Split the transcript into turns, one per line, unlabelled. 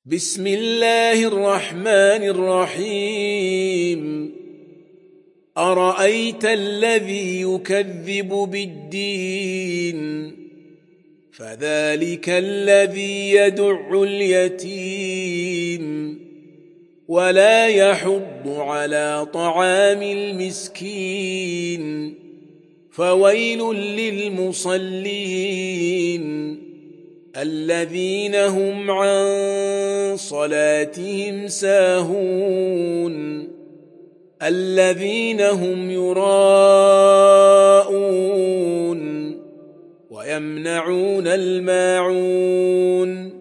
بسم الله الرحمن الرحيم أرأيت الذي يكذب بالدين فذلك الذي يدع اليتيم ولا يحض على طعام المسكين فويل للمصلين الذين هم عن صلاتهم ساهون الذين هم يراءون ويمنعون الماعون